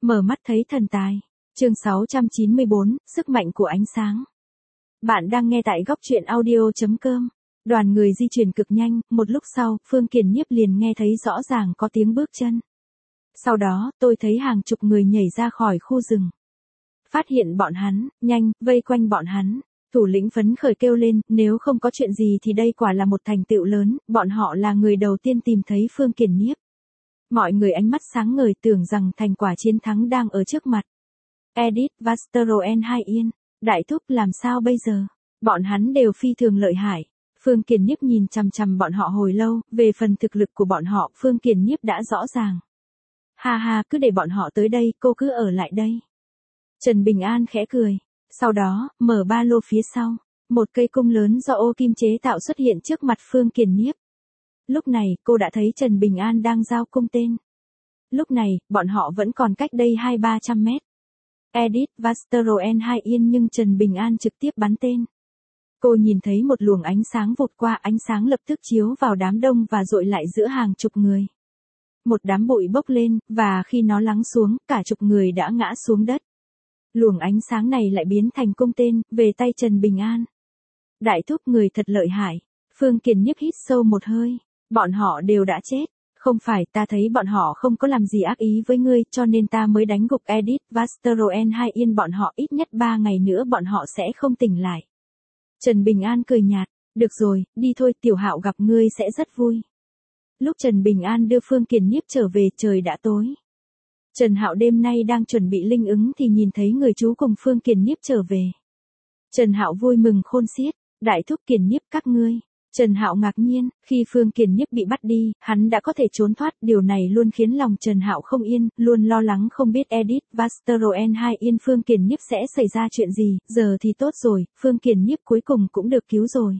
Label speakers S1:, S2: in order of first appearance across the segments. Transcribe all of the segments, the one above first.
S1: Mở mắt thấy thần tài. Chương 694, sức mạnh của ánh sáng. Bạn đang nghe tại góc truyện audio.com. Đoàn người di chuyển cực nhanh, một lúc sau, Phương Kiền Nhiếp liền nghe thấy rõ ràng có tiếng bước chân. Sau đó, tôi thấy hàng chục người nhảy ra khỏi khu rừng. Phát hiện bọn hắn, nhanh, vây quanh bọn hắn. Thủ lĩnh phấn khởi kêu lên, nếu không có chuyện gì thì đây quả là một thành tựu lớn, bọn họ là người đầu tiên tìm thấy Phương Kiền Nhiếp. Mọi người ánh mắt sáng ngời tưởng rằng thành quả chiến thắng đang ở trước mặt. Edith Vasteroen Hai Yên, đại thúc làm sao bây giờ? Bọn hắn đều phi thường lợi hại. Phương Kiền Nhiếp nhìn chằm chằm bọn họ hồi lâu, về phần thực lực của bọn họ, Phương Kiền Nhiếp đã rõ ràng. Ha ha, cứ để bọn họ tới đây, cô cứ ở lại đây. Trần Bình An khẽ cười. Sau đó, mở ba lô phía sau. Một cây cung lớn do ô kim chế tạo xuất hiện trước mặt Phương Kiền Nhiếp. Lúc này, cô đã thấy Trần Bình An đang giao cung tên. Lúc này, bọn họ vẫn còn cách đây 200-300 mét. Edith Vasteroen Hai Yên nhưng Trần Bình An trực tiếp bắn tên. Cô nhìn thấy một luồng ánh sáng vụt qua, ánh sáng lập tức chiếu vào đám đông và dội lại giữa hàng chục người. Một đám bụi bốc lên, và khi nó lắng xuống, cả chục người đã ngã xuống đất. Luồng ánh sáng này lại biến thành cung tên, về tay Trần Bình An. Đại thúc người thật lợi hại. Phương Kiền Nhiếp hít sâu một hơi. Bọn họ đều đã chết. Không phải, ta thấy bọn họ không có làm gì ác ý với ngươi, cho nên ta mới đánh gục Edith Vasteroen Hai Yên, bọn họ ít nhất 3 ngày nữa bọn họ sẽ không tỉnh lại. Trần Bình An cười nhạt, được rồi, đi thôi, Tiểu Hạo gặp ngươi sẽ rất vui. Lúc Trần Bình An đưa Phương Kiền Nhiếp trở về, trời đã tối. Trần Hạo đêm nay đang chuẩn bị linh ứng thì nhìn thấy người chú cùng Phương Kiền Nhiếp trở về. Trần Hạo vui mừng khôn xiết, đại thúc Kiền Nhiếp các ngươi. Trần Hạo ngạc nhiên, khi Phương Kiền Nhiếp bị bắt đi, hắn đã có thể trốn thoát, điều này luôn khiến lòng Trần Hạo không yên, luôn lo lắng không biết Edith Vasteroen Hai Yên Phương Kiền Nhiếp sẽ xảy ra chuyện gì, giờ thì tốt rồi, Phương Kiền Nhiếp cuối cùng cũng được cứu rồi.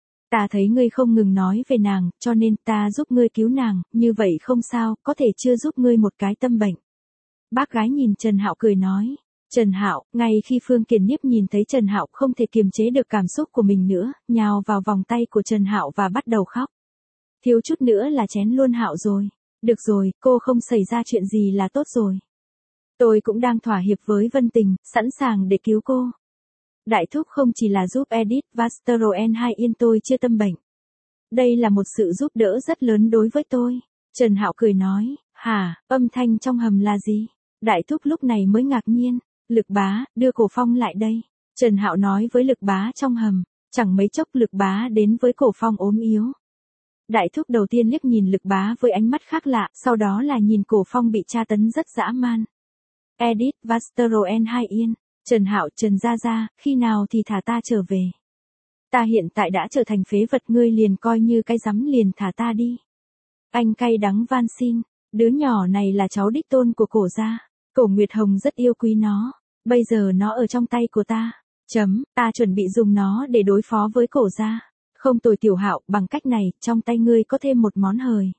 S1: Ta thấy ngươi không ngừng nói về nàng, cho nên ta giúp ngươi cứu nàng, như vậy không sao, có thể chưa giúp ngươi một cái tâm bệnh. Bác gái nhìn Trần Hạo cười nói. Trần Hạo, ngay khi Phương Kiền Nhiếp nhìn thấy Trần Hạo không thể kiềm chế được cảm xúc của mình nữa, nhào vào vòng tay của Trần Hạo và bắt đầu khóc. Thiếu chút nữa là chén luôn Hạo rồi. Được rồi, cô không xảy ra chuyện gì là tốt rồi. Tôi cũng đang thỏa hiệp với Vân Tình, sẵn sàng để cứu cô. Đại thúc không chỉ là giúp Edith Vasteroen Hai Yên tôi chưa tâm bệnh. Đây là một sự giúp đỡ rất lớn đối với tôi. Trần Hạo cười nói, hả, âm thanh trong hầm là gì? Đại thúc lúc này mới ngạc nhiên. Lực Bá, đưa Cổ Phong lại đây. Trần Hạo nói với Lực Bá trong hầm. Chẳng mấy chốc Lực Bá đến với Cổ Phong ốm yếu. Đại thúc đầu tiên liếc nhìn Lực Bá với ánh mắt khác lạ, sau đó là nhìn Cổ Phong bị tra tấn rất dã man. Edith Vasteroen Hai Yên, Trần Hạo, Trần Gia Gia, khi nào thì thả ta trở về. Ta hiện tại đã trở thành phế vật, ngươi liền coi như cái rắm, liền thả ta đi. Anh cay đắng van xin, đứa nhỏ này là cháu đích tôn của Cổ gia. Cổ Nguyệt Hồng rất yêu quý nó, bây giờ nó ở trong tay của ta. Ta chuẩn bị dùng nó để đối phó với Cổ gia. Không tồi Tiểu Hạo, bằng cách này, trong tay ngươi có thêm một món hời.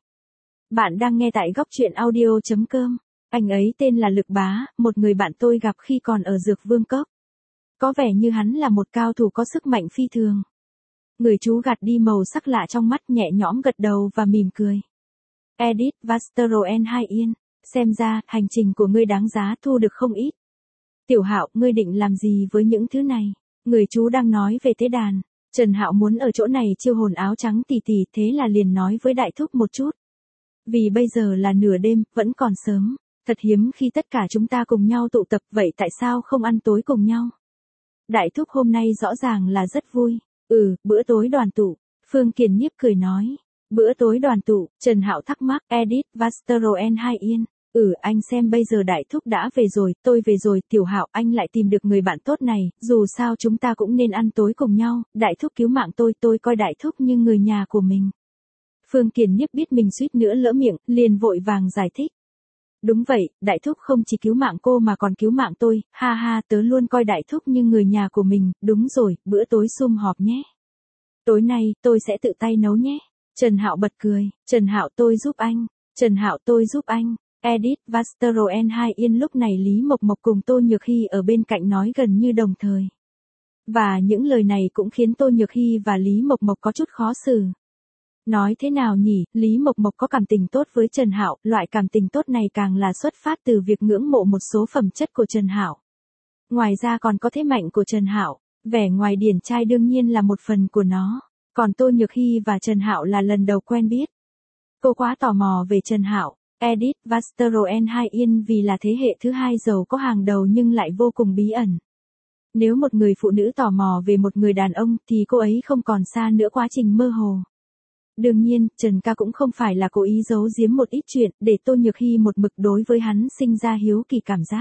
S1: Bạn đang nghe tại góc truyện audio.com. Anh ấy tên là Lực Bá, một người bạn tôi gặp khi còn ở Dược Vương Cốc. Có vẻ như hắn là một cao thủ có sức mạnh phi thường. Người chú gạt đi màu sắc lạ trong mắt, nhẹ nhõm gật đầu và mỉm cười. Edith Vasteroen Hai Yên, xem ra, hành trình của ngươi đáng giá thu được không ít. Tiểu Hạo, ngươi định làm gì với những thứ này? Người chú đang nói về tế đàn. Trần Hạo muốn ở chỗ này chiêu hồn áo trắng tỷ tỷ, thế là liền nói với đại thúc một chút. Vì bây giờ là nửa đêm, vẫn còn sớm. Thật hiếm khi tất cả chúng ta cùng nhau tụ tập, vậy tại sao không ăn tối cùng nhau? Đại thúc hôm nay rõ ràng là rất vui. Bữa tối đoàn tụ. Phương Kiền Nhiếp cười nói. Bữa tối đoàn tụ, Trần Hạo thắc mắc, Edith Vasteroen Hai Yên. Anh xem bây giờ đại thúc đã về rồi, tôi về rồi, Tiểu Hạo, anh lại tìm được người bạn tốt này, dù sao chúng ta cũng nên ăn tối cùng nhau, đại thúc cứu mạng tôi coi đại thúc như người nhà của mình. Phương Kiền Nhiếp biết mình suýt nữa lỡ miệng, liền vội vàng giải thích. Đúng vậy, đại thúc không chỉ cứu mạng cô mà còn cứu mạng tôi, ha ha, tớ luôn coi đại thúc như người nhà của mình, đúng rồi, bữa tối sum họp nhé. Tối nay, tôi sẽ tự tay nấu nhé. Trần Hạo bật cười, Trần Hạo tôi giúp anh, Trần Hạo tôi giúp anh. Edith Vasteroen Hai Yên lúc này Lý Mộc Mộc cùng Tô Nhược Hy ở bên cạnh nói gần như đồng thời. Và những lời này cũng khiến Tô Nhược Hy và Lý Mộc Mộc có chút khó xử. Nói thế nào nhỉ, Lý Mộc Mộc có cảm tình tốt với Trần Hạo, loại cảm tình tốt này càng là xuất phát từ việc ngưỡng mộ một số phẩm chất của Trần Hạo. Ngoài ra còn có thế mạnh của Trần Hạo, vẻ ngoài điển trai đương nhiên là một phần của nó. Còn Tô Nhược Hy và Trần Hạo là lần đầu quen biết. Cô quá tò mò về Trần Hạo. Edith Vasteroen Hai Yên vì là thế hệ thứ hai giàu có hàng đầu nhưng lại vô cùng bí ẩn. Nếu một người phụ nữ tò mò về một người đàn ông thì cô ấy không còn xa nữa quá trình mơ hồ. Đương nhiên, Trần ca cũng không phải là cố ý giấu giếm một ít chuyện để Tô Nhược Hy một mực đối với hắn sinh ra hiếu kỳ cảm giác.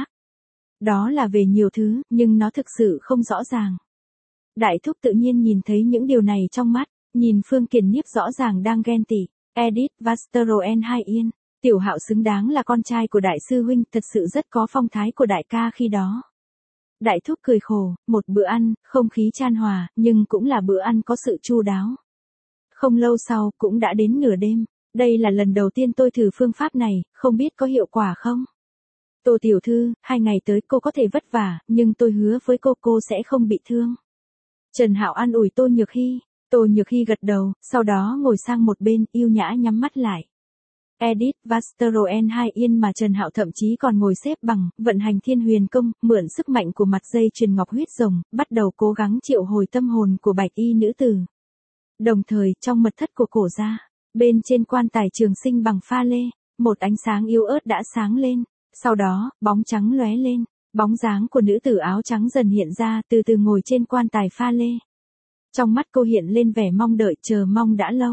S1: Đó là về nhiều thứ, nhưng nó thực sự không rõ ràng. Đại thúc tự nhiên nhìn thấy những điều này trong mắt, nhìn Phương Kiền Nhiếp rõ ràng đang ghen tị. Edith Vasteroen Hai Yên, Tiểu Hạo xứng đáng là con trai của đại sư huynh, thật sự rất có phong thái của đại ca khi đó. Đại thúc cười khổ, một bữa ăn, không khí chan hòa, nhưng cũng là bữa ăn có sự chu đáo. Không lâu sau, cũng đã đến nửa đêm, đây là lần đầu tiên tôi thử phương pháp này, không biết có hiệu quả không? Tô tiểu thư, 2 ngày tới cô có thể vất vả, nhưng tôi hứa với cô sẽ không bị thương. Trần Hạo an ủi Tô Nhược Hy. Tô Nhược Hy gật đầu, sau đó ngồi sang một bên, yêu nhã nhắm mắt lại. Edith Vasteroen Hai Yên mà Trần Hạo thậm chí còn ngồi xếp bằng, vận hành Thiên Huyền Công, mượn sức mạnh của mặt dây chuyền ngọc huyết rồng, bắt đầu cố gắng triệu hồi tâm hồn của bạch y nữ tử. Đồng thời, trong mật thất của cổ gia, bên trên quan tài trường sinh bằng pha lê, một ánh sáng yếu ớt đã sáng lên, sau đó, bóng trắng lóe lên, bóng dáng của nữ tử áo trắng dần hiện ra, từ từ ngồi trên quan tài pha lê. Trong mắt cô hiện lên vẻ mong đợi, chờ mong đã lâu.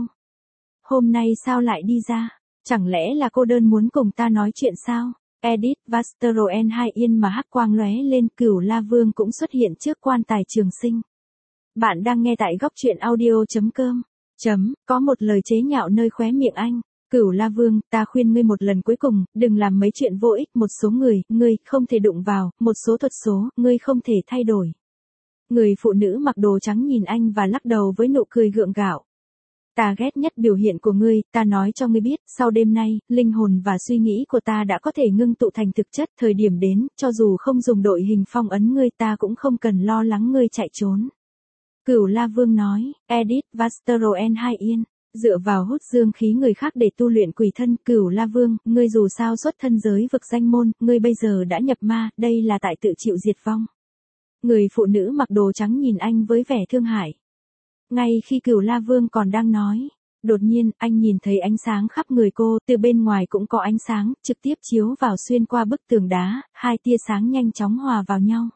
S1: Hôm nay sao lại đi ra? Chẳng lẽ là cô đơn muốn cùng ta nói chuyện sao? Edith Vasteroen Hai Yên mà hắc quang lóe lên, Cửu La Vương cũng xuất hiện trước quan tài trường sinh. Bạn đang nghe tại góc truyện audio.com. Có một lời chế nhạo nơi khóe miệng anh. Cửu La Vương, ta khuyên ngươi một lần cuối cùng, đừng làm mấy chuyện vô ích, một số người, ngươi không thể đụng vào, một số thuật số, ngươi không thể thay đổi. Người phụ nữ mặc đồ trắng nhìn anh và lắc đầu với nụ cười gượng gạo. Ta ghét nhất biểu hiện của ngươi, ta nói cho ngươi biết, sau đêm nay, linh hồn và suy nghĩ của ta đã có thể ngưng tụ thành thực chất, thời điểm đến, cho dù không dùng đội hình phong ấn ngươi ta cũng không cần lo lắng ngươi chạy trốn. Cửu La Vương nói, Edith Vasteroen Hai Yên, dựa vào hút dương khí người khác để tu luyện quỷ thân. Cửu La Vương, ngươi dù sao xuất thân giới vực danh môn, ngươi bây giờ đã nhập ma, đây là tại tự chịu diệt vong. Người phụ nữ mặc đồ trắng nhìn anh với vẻ thương hại. Ngay khi Cửu La Vương còn đang nói, đột nhiên, anh nhìn thấy ánh sáng khắp người cô, từ bên ngoài cũng có ánh sáng, trực tiếp chiếu vào xuyên qua bức tường đá, hai tia sáng nhanh chóng hòa vào nhau.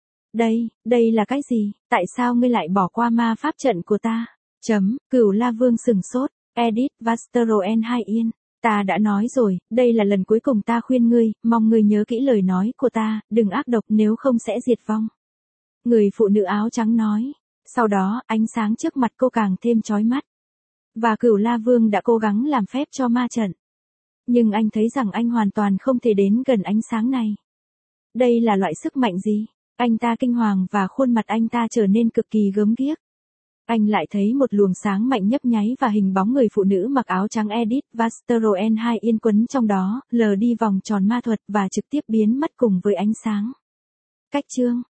S1: Đây là cái gì? Tại sao ngươi lại bỏ qua ma pháp trận của ta? Cửu La Vương sừng sốt, Edith Vasteroen Hai Yên, ta đã nói rồi, đây là lần cuối cùng ta khuyên ngươi, mong ngươi nhớ kỹ lời nói của ta, đừng ác độc nếu không sẽ diệt vong. Người phụ nữ áo trắng nói. Sau đó, ánh sáng trước mặt cô càng thêm chói mắt. Và Cửu La Vương đã cố gắng làm phép cho ma trận. Nhưng anh thấy rằng anh hoàn toàn không thể đến gần ánh sáng này. Đây là loại sức mạnh gì? Anh ta kinh hoàng và khuôn mặt anh ta trở nên cực kỳ gớm ghiếc. Anh lại thấy một luồng sáng mạnh nhấp nháy và hình bóng người phụ nữ mặc áo trắng Edith Vasteroen Hai Yên quấn trong đó, lờ đi vòng tròn ma thuật và trực tiếp biến mất cùng với ánh sáng. Cách chương